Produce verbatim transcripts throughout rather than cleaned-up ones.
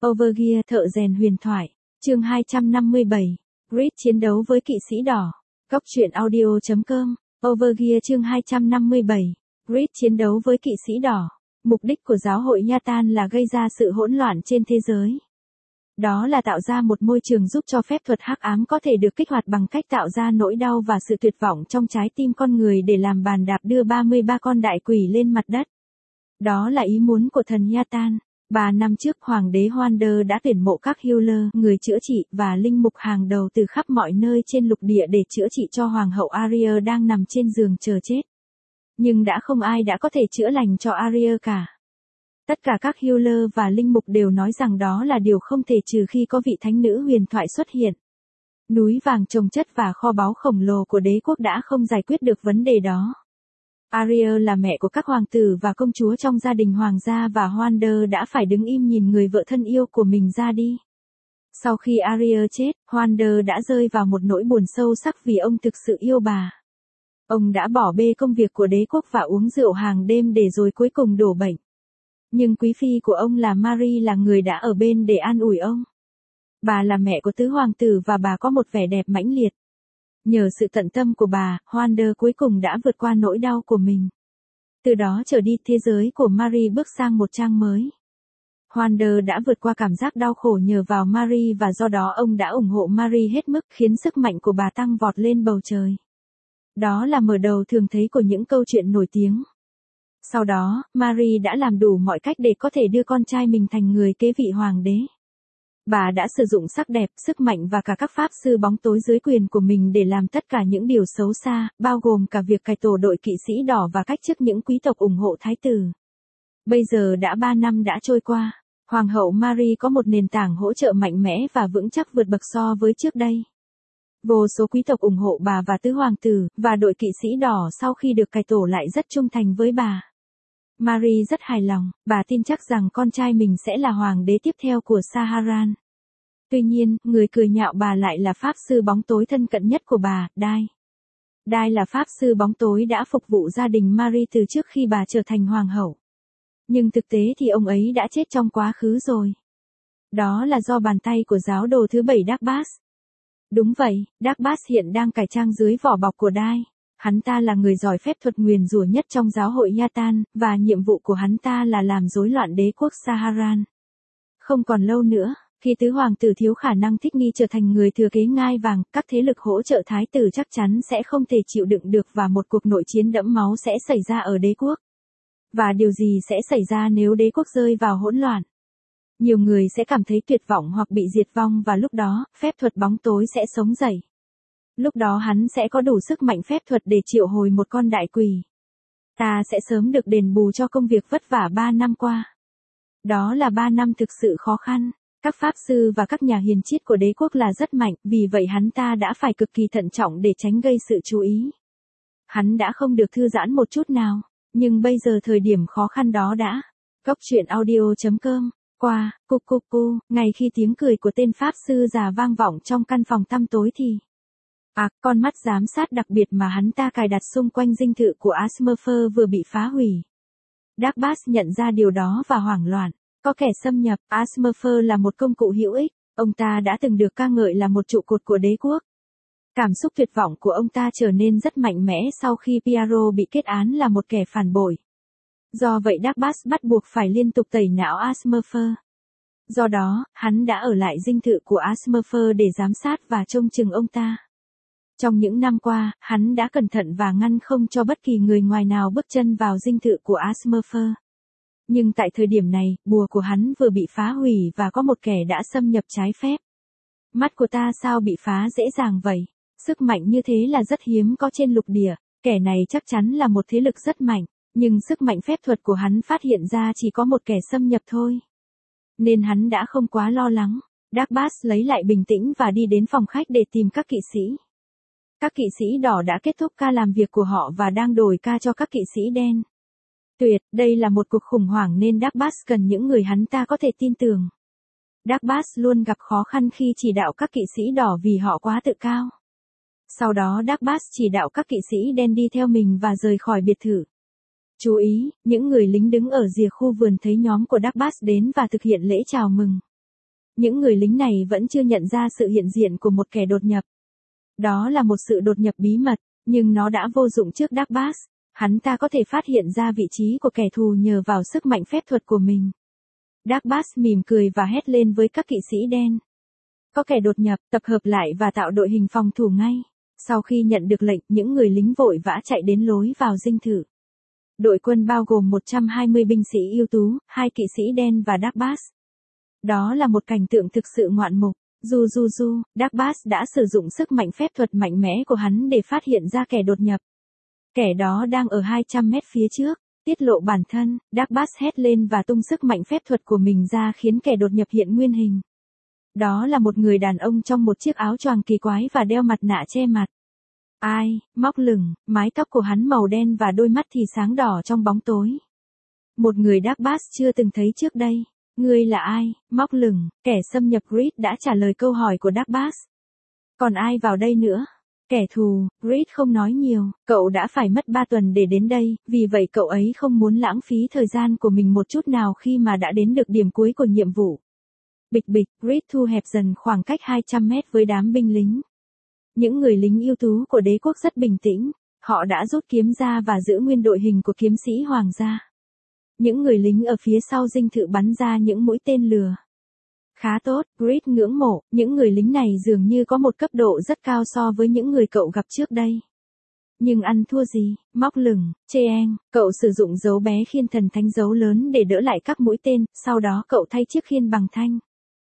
Overgear thợ rèn huyền thoại, chương hai trăm năm mươi bảy, Grid chiến đấu với kỵ sĩ đỏ. Góc truyện audio chấm com, Overgear chương hai trăm năm mươi bảy, Grid chiến đấu với kỵ sĩ đỏ. Mục đích của giáo hội Yatan là gây ra sự hỗn loạn trên thế giới. Đó là tạo ra một môi trường giúp cho phép thuật hắc ám có thể được kích hoạt bằng cách tạo ra nỗi đau và sự tuyệt vọng trong trái tim con người để làm bàn đạp đưa ba mươi ba con đại quỷ lên mặt đất. Đó là ý muốn của thần Yatan. Ba năm trước Hoàng đế Wander đã tuyển mộ các healer, người chữa trị, và linh mục hàng đầu từ khắp mọi nơi trên lục địa để chữa trị cho Hoàng hậu Aria đang nằm trên giường chờ chết. Nhưng đã không ai đã có thể chữa lành cho Aria cả. Tất cả các healer và linh mục đều nói rằng đó là điều không thể trừ khi có vị thánh nữ huyền thoại xuất hiện. Núi vàng chồng chất và kho báu khổng lồ của đế quốc đã không giải quyết được vấn đề đó. Aria là mẹ của các hoàng tử và công chúa trong gia đình hoàng gia và Wander đã phải đứng im nhìn người vợ thân yêu của mình ra đi. Sau khi Aria chết, Wander đã rơi vào một nỗi buồn sâu sắc vì ông thực sự yêu bà. Ông đã bỏ bê công việc của đế quốc và uống rượu hàng đêm để rồi cuối cùng đổ bệnh. Nhưng quý phi của ông là Marie là người đã ở bên để an ủi ông. Bà là mẹ của tứ hoàng tử và bà có một vẻ đẹp mãnh liệt. Nhờ sự tận tâm của bà, Wander cuối cùng đã vượt qua nỗi đau của mình. Từ đó trở đi, thế giới của Marie bước sang một trang mới. Wander đã vượt qua cảm giác đau khổ nhờ vào Marie và do đó ông đã ủng hộ Marie hết mức, khiến sức mạnh của bà tăng vọt lên bầu trời. Đó là mở đầu thường thấy của những câu chuyện nổi tiếng. Sau đó, Marie đã làm đủ mọi cách để có thể đưa con trai mình thành người kế vị hoàng đế. Bà đã sử dụng sắc đẹp, sức mạnh và cả các pháp sư bóng tối dưới quyền của mình để làm tất cả những điều xấu xa, bao gồm cả việc cải tổ đội kỵ sĩ đỏ và cách chức những quý tộc ủng hộ thái tử. Bây giờ đã ba năm đã trôi qua, Hoàng hậu Marie có một nền tảng hỗ trợ mạnh mẽ và vững chắc vượt bậc so với trước đây. Vô số quý tộc ủng hộ bà và tứ hoàng tử, và đội kỵ sĩ đỏ sau khi được cải tổ lại rất trung thành với bà. Marie rất hài lòng, bà tin chắc rằng con trai mình sẽ là hoàng đế tiếp theo của Saharan. Tuy nhiên, người cười nhạo bà lại là pháp sư bóng tối thân cận nhất của bà, Dai. Dai là pháp sư bóng tối đã phục vụ gia đình Marie từ trước khi bà trở thành hoàng hậu. Nhưng thực tế thì ông ấy đã chết trong quá khứ rồi. Đó là do bàn tay của giáo đồ thứ bảy Darkbass. Đúng vậy, Darkbass hiện đang cải trang dưới vỏ bọc của Dai. Hắn ta là người giỏi phép thuật nguyền rủa nhất trong giáo hội Yatan, và nhiệm vụ của hắn ta là làm rối loạn đế quốc Saharan. Không còn lâu nữa, khi tứ hoàng tử thiếu khả năng thích nghi trở thành người thừa kế ngai vàng, các thế lực hỗ trợ thái tử chắc chắn sẽ không thể chịu đựng được và một cuộc nội chiến đẫm máu sẽ xảy ra ở đế quốc. Và điều gì sẽ xảy ra nếu đế quốc rơi vào hỗn loạn? Nhiều người sẽ cảm thấy tuyệt vọng hoặc bị diệt vong và lúc đó, phép thuật bóng tối sẽ sống dậy. Lúc đó hắn sẽ có đủ sức mạnh phép thuật để triệu hồi một con đại quỷ. Ta sẽ sớm được đền bù cho công việc vất vả ba năm qua. Đó là ba năm thực sự khó khăn. Các pháp sư và các nhà hiền triết của đế quốc là rất mạnh, vì vậy hắn ta đã phải cực kỳ thận trọng để tránh gây sự chú ý. Hắn đã không được thư giãn một chút nào, nhưng bây giờ thời điểm khó khăn đó đã. Góc truyện audio chấm com, qua, cu cu cu, ngay khi tiếng cười của tên pháp sư già vang vọng trong căn phòng tăm tối thì... À, con mắt giám sát đặc biệt mà hắn ta cài đặt xung quanh dinh thự của Asmerfer vừa bị phá hủy. Darkbass nhận ra điều đó và hoảng loạn. Có kẻ xâm nhập, Asmerfer là một công cụ hữu ích, ông ta đã từng được ca ngợi là một trụ cột của đế quốc. Cảm xúc tuyệt vọng của ông ta trở nên rất mạnh mẽ sau khi Piaro bị kết án là một kẻ phản bội. Do vậy Darkbass bắt buộc phải liên tục tẩy não Asmerfer. Do đó, hắn đã ở lại dinh thự của Asmerfer để giám sát và trông chừng ông ta. Trong những năm qua, hắn đã cẩn thận và ngăn không cho bất kỳ người ngoài nào bước chân vào dinh thự của Asmerfer. Nhưng tại thời điểm này, bùa của hắn vừa bị phá hủy và có một kẻ đã xâm nhập trái phép. Mắt của ta sao bị phá dễ dàng vậy? Sức mạnh như thế là rất hiếm có trên lục địa, kẻ này chắc chắn là một thế lực rất mạnh, nhưng sức mạnh phép thuật của hắn phát hiện ra chỉ có một kẻ xâm nhập thôi. Nên hắn đã không quá lo lắng. Darkbass lấy lại bình tĩnh và đi đến phòng khách để tìm các kỵ sĩ. Các kỵ sĩ đỏ đã kết thúc ca làm việc của họ và đang đổi ca cho các kỵ sĩ đen. Tuyệt, đây là một cuộc khủng hoảng nên Darkbass cần những người hắn ta có thể tin tưởng. Darkbass luôn gặp khó khăn khi chỉ đạo các kỵ sĩ đỏ vì họ quá tự cao. Sau đó Darkbass chỉ đạo các kỵ sĩ đen đi theo mình và rời khỏi biệt thự. Chú ý, những người lính đứng ở rìa khu vườn thấy nhóm của Darkbass đến và thực hiện lễ chào mừng. Những người lính này vẫn chưa nhận ra sự hiện diện của một kẻ đột nhập. Đó là một sự đột nhập bí mật, nhưng nó đã vô dụng trước Dark Bass. Hắn ta có thể phát hiện ra vị trí của kẻ thù nhờ vào sức mạnh phép thuật của mình. Dark Bass mỉm cười và hét lên với các kỵ sĩ đen. Có kẻ đột nhập, tập hợp lại và tạo đội hình phòng thủ ngay. Sau khi nhận được lệnh, những người lính vội vã chạy đến lối vào dinh thự. Đội quân bao gồm một trăm hai mươi binh sĩ ưu tú, hai kỵ sĩ đen và Dark Bass. Đó là một cảnh tượng thực sự ngoạn mục. Dù dù dù, Dark Bass đã sử dụng sức mạnh phép thuật mạnh mẽ của hắn để phát hiện ra kẻ đột nhập. Kẻ đó đang ở hai trăm mét phía trước. Tiết lộ bản thân, Dark Bass hét lên và tung sức mạnh phép thuật của mình ra khiến kẻ đột nhập hiện nguyên hình. Đó là một người đàn ông trong một chiếc áo choàng kỳ quái và đeo mặt nạ che mặt. Ai, móc lửng, mái tóc của hắn màu đen và đôi mắt thì sáng đỏ trong bóng tối. Một người Dark Bass chưa từng thấy trước đây. Ngươi là ai, móc lửng, kẻ xâm nhập Grid đã trả lời câu hỏi của Dark Bass. Còn ai vào đây nữa? Kẻ thù, Grid không nói nhiều, cậu đã phải mất ba tuần để đến đây, vì vậy cậu ấy không muốn lãng phí thời gian của mình một chút nào khi mà đã đến được điểm cuối của nhiệm vụ. Bịch bịch, Grid thu hẹp dần khoảng cách hai trăm mét với đám binh lính. Những người lính ưu tú của đế quốc rất bình tĩnh, họ đã rút kiếm ra và giữ nguyên đội hình của kiếm sĩ hoàng gia. Những người lính ở phía sau dinh thự bắn ra những mũi tên lửa. Khá tốt, Grid ngưỡng mộ, những người lính này dường như có một cấp độ rất cao so với những người cậu gặp trước đây. Nhưng ăn thua gì, móc lửng, chê en, cậu sử dụng dấu bé khiên thần thánh dấu lớn để đỡ lại các mũi tên, sau đó cậu thay chiếc khiên bằng thanh.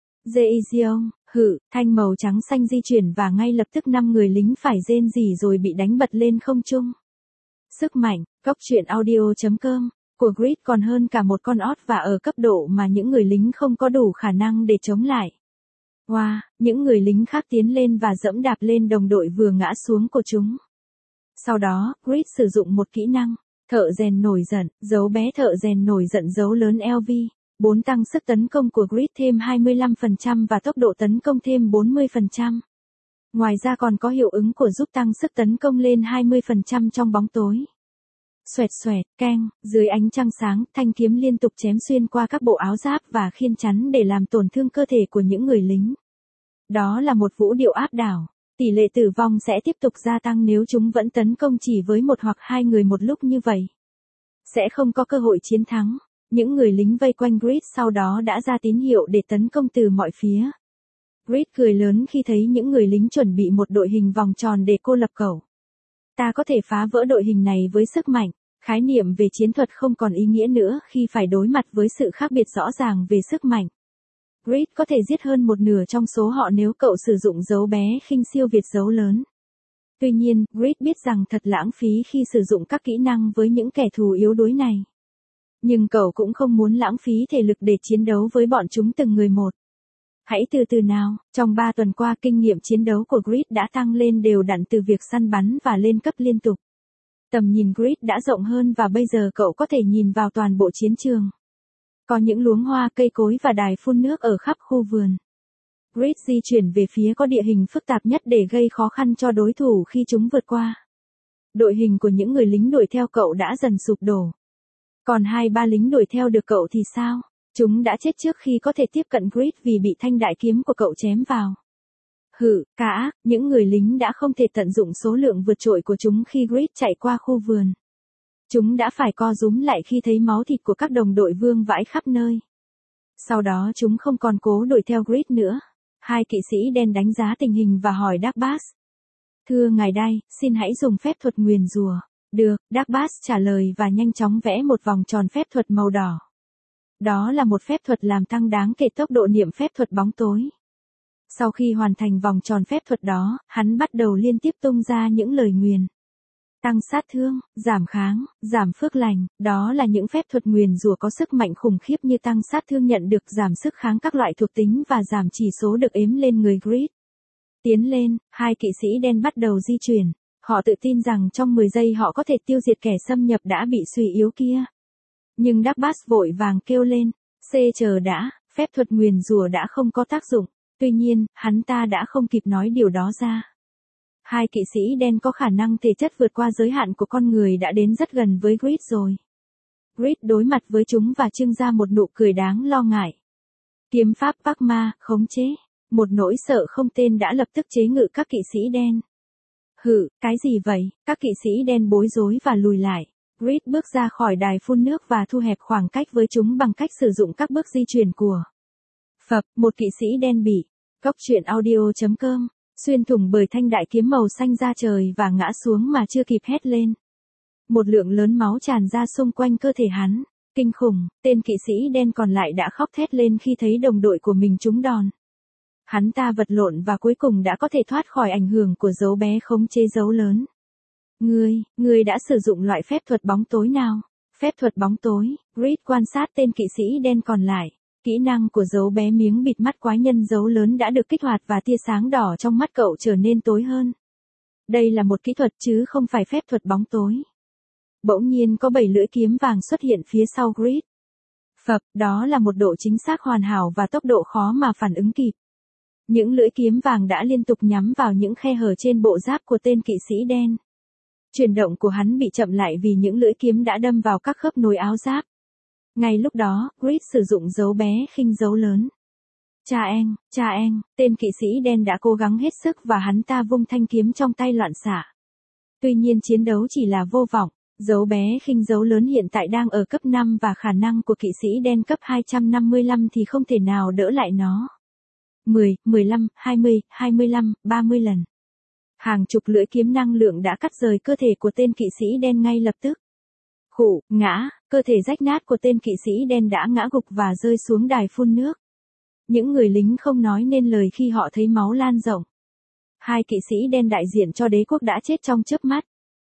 Zeizion, hự, thanh màu trắng xanh di chuyển và ngay lập tức năm người lính phải rên rỉ rồi bị đánh bật lên không trung. Sức mạnh, cốc truyện audio chấm com của Grid còn hơn cả một con ót và ở cấp độ mà những người lính không có đủ khả năng để chống lại. Wow, những người lính khác tiến lên và dẫm đạp lên đồng đội vừa ngã xuống của chúng. Sau đó, Grid sử dụng một kỹ năng, thợ rèn nổi giận, dấu bé thợ rèn nổi giận dấu lớn L V, bốn tăng sức tấn công của Grid thêm hai mươi lăm phần trăm và tốc độ tấn công thêm bốn mươi phần trăm. Ngoài ra còn có hiệu ứng của giúp tăng sức tấn công lên hai mươi phần trăm trong bóng tối. Xoẹt xoẹt, keng, dưới ánh trăng sáng, thanh kiếm liên tục chém xuyên qua các bộ áo giáp và khiên chắn để làm tổn thương cơ thể của những người lính. Đó là một vũ điệu áp đảo. Tỷ lệ tử vong sẽ tiếp tục gia tăng nếu chúng vẫn tấn công chỉ với một hoặc hai người một lúc như vậy. Sẽ không có cơ hội chiến thắng. Những người lính vây quanh Grid sau đó đã ra tín hiệu để tấn công từ mọi phía. Grid cười lớn khi thấy những người lính chuẩn bị một đội hình vòng tròn để cô lập cậu. Ta có thể phá vỡ đội hình này với sức mạnh. Khái niệm về chiến thuật không còn ý nghĩa nữa khi phải đối mặt với sự khác biệt rõ ràng về sức mạnh. Grid có thể giết hơn một nửa trong số họ nếu cậu sử dụng dấu bé khinh siêu việt dấu lớn. Tuy nhiên, Grid biết rằng thật lãng phí khi sử dụng các kỹ năng với những kẻ thù yếu đuối này. Nhưng cậu cũng không muốn lãng phí thể lực để chiến đấu với bọn chúng từng người một. Hãy từ từ nào, trong ba tuần qua kinh nghiệm chiến đấu của Grid đã tăng lên đều đặn từ việc săn bắn và lên cấp liên tục. Tầm nhìn Grid đã rộng hơn và bây giờ cậu có thể nhìn vào toàn bộ chiến trường. Có những luống hoa cây cối và đài phun nước ở khắp khu vườn. Grid di chuyển về phía có địa hình phức tạp nhất để gây khó khăn cho đối thủ khi chúng vượt qua. Đội hình của những người lính đuổi theo cậu đã dần sụp đổ. Còn hai ba lính đuổi theo được cậu thì sao? Chúng đã chết trước khi có thể tiếp cận Grid vì bị thanh đại kiếm của cậu chém vào. Hự, cá ác, những người lính đã không thể tận dụng số lượng vượt trội của chúng khi Grid chạy qua khu vườn. Chúng đã phải co rúm lại khi thấy máu thịt của các đồng đội vương vãi khắp nơi. Sau đó chúng không còn cố đuổi theo Grid nữa. Hai kỵ sĩ đen đánh giá tình hình và hỏi Dark Bass. Thưa ngài Đai, xin hãy dùng phép thuật nguyền rủa. Được, Dark Bass trả lời và nhanh chóng vẽ một vòng tròn phép thuật màu đỏ. Đó là một phép thuật làm tăng đáng kể tốc độ niệm phép thuật bóng tối. Sau khi hoàn thành vòng tròn phép thuật đó, hắn bắt đầu liên tiếp tung ra những lời nguyền. Tăng sát thương, giảm kháng, giảm phước lành, đó là những phép thuật nguyền rủa có sức mạnh khủng khiếp như tăng sát thương nhận được giảm sức kháng các loại thuộc tính và giảm chỉ số được ếm lên người Grid. Tiến lên, hai kỵ sĩ đen bắt đầu di chuyển. Họ tự tin rằng trong mười giây họ có thể tiêu diệt kẻ xâm nhập đã bị suy yếu kia. Nhưng Dark Bass vội vàng kêu lên, C chờ đã, phép thuật nguyền rủa đã không có tác dụng. Tuy nhiên, hắn ta đã không kịp nói điều đó ra. Hai kỵ sĩ đen có khả năng thể chất vượt qua giới hạn của con người đã đến rất gần với Grid rồi. Grid đối mặt với chúng và trưng ra một nụ cười đáng lo ngại. Kiếm pháp Park Ma, khống chế. Một nỗi sợ không tên đã lập tức chế ngự các kỵ sĩ đen. Hự, cái gì vậy? Các kỵ sĩ đen bối rối và lùi lại. Reed bước ra khỏi đài phun nước và thu hẹp khoảng cách với chúng bằng cách sử dụng các bước di chuyển của Phập, một kỵ sĩ đen bị. Cốc truyện audio chấm com, xuyên thủng bởi thanh đại kiếm màu xanh ra trời và ngã xuống mà chưa kịp hét lên. Một lượng lớn máu tràn ra xung quanh cơ thể hắn. Kinh khủng, tên kỵ sĩ đen còn lại đã khóc thét lên khi thấy đồng đội của mình trúng đòn. Hắn ta vật lộn và cuối cùng đã có thể thoát khỏi ảnh hưởng của dấu bé khống chế dấu lớn. Ngươi, ngươi đã sử dụng loại phép thuật bóng tối nào? Phép thuật bóng tối, Reed quan sát tên kỵ sĩ đen còn lại. Kỹ năng của dấu bé miếng bịt mắt quái nhân dấu lớn đã được kích hoạt và tia sáng đỏ trong mắt cậu trở nên tối hơn. Đây là một kỹ thuật chứ không phải phép thuật bóng tối. Bỗng nhiên có bảy lưỡi kiếm vàng xuất hiện phía sau Reed. Phập, đó là một độ chính xác hoàn hảo và tốc độ khó mà phản ứng kịp. Những lưỡi kiếm vàng đã liên tục nhắm vào những khe hở trên bộ giáp của tên kỵ sĩ đen. Chuyển động của hắn bị chậm lại vì những lưỡi kiếm đã đâm vào các khớp nối áo giáp. Ngay lúc đó, Reed sử dụng dấu bé khinh dấu lớn. Cha anh, cha anh, tên kỵ sĩ đen đã cố gắng hết sức và hắn ta vung thanh kiếm trong tay loạn xạ. Tuy nhiên chiến đấu chỉ là vô vọng, dấu bé khinh dấu lớn hiện tại đang ở cấp năm và khả năng của kỵ sĩ đen cấp hai trăm năm mươi lăm thì không thể nào đỡ lại nó. mười, mười lăm, hai mươi, hai mươi lăm, ba mươi lần. Hàng chục lưỡi kiếm năng lượng đã cắt rời cơ thể của tên kỵ sĩ đen ngay lập tức. Khụ, ngã, cơ thể rách nát của tên kỵ sĩ đen đã ngã gục và rơi xuống đài phun nước. Những người lính không nói nên lời khi họ thấy máu lan rộng. Hai kỵ sĩ đen đại diện cho đế quốc đã chết trong chớp mắt.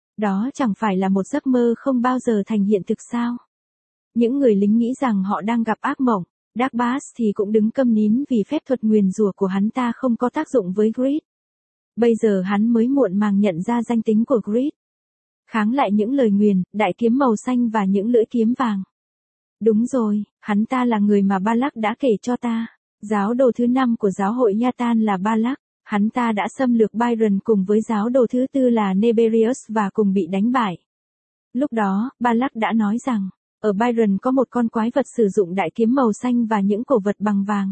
Đó chẳng phải là một giấc mơ không bao giờ thành hiện thực sao? Những người lính nghĩ rằng họ đang gặp ác mộng. Dark Bass thì cũng đứng câm nín vì phép thuật nguyền rủa của hắn ta không có tác dụng với Reed. Bây giờ hắn mới muộn màng nhận ra danh tính của Reed. Kháng lại những lời nguyền, đại kiếm màu xanh và những lưỡi kiếm vàng. Đúng rồi, hắn ta là người mà Balak đã kể cho ta. Giáo đồ thứ năm của giáo hội Yatan là Balak. Hắn ta đã xâm lược Byron cùng với giáo đồ thứ tư là Neberius và cùng bị đánh bại. Lúc đó, Balak đã nói rằng, ở Byron có một con quái vật sử dụng đại kiếm màu xanh và những cổ vật bằng vàng.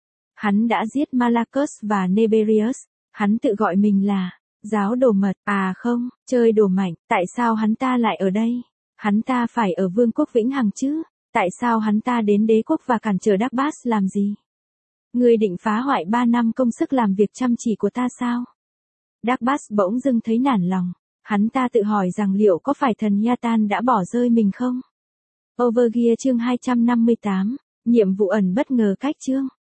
Hắn đã giết Malachus và Neberius. Hắn tự gọi mình là giáo đồ mật. À không, chơi đồ mạnh. Tại sao hắn ta lại ở đây? Hắn ta phải ở vương quốc vĩnh hằng chứ? Tại sao hắn ta đến đế quốc và cản trở Dark Bass làm gì? Ngươi định phá hoại ba năm công sức làm việc chăm chỉ của ta sao? Dark Bass bỗng dưng thấy nản lòng. Hắn ta tự hỏi rằng liệu có phải thần Yatan đã bỏ rơi mình không? Overgear chương hai trăm năm mươi tám, nhiệm vụ ẩn bất ngờ cách chương.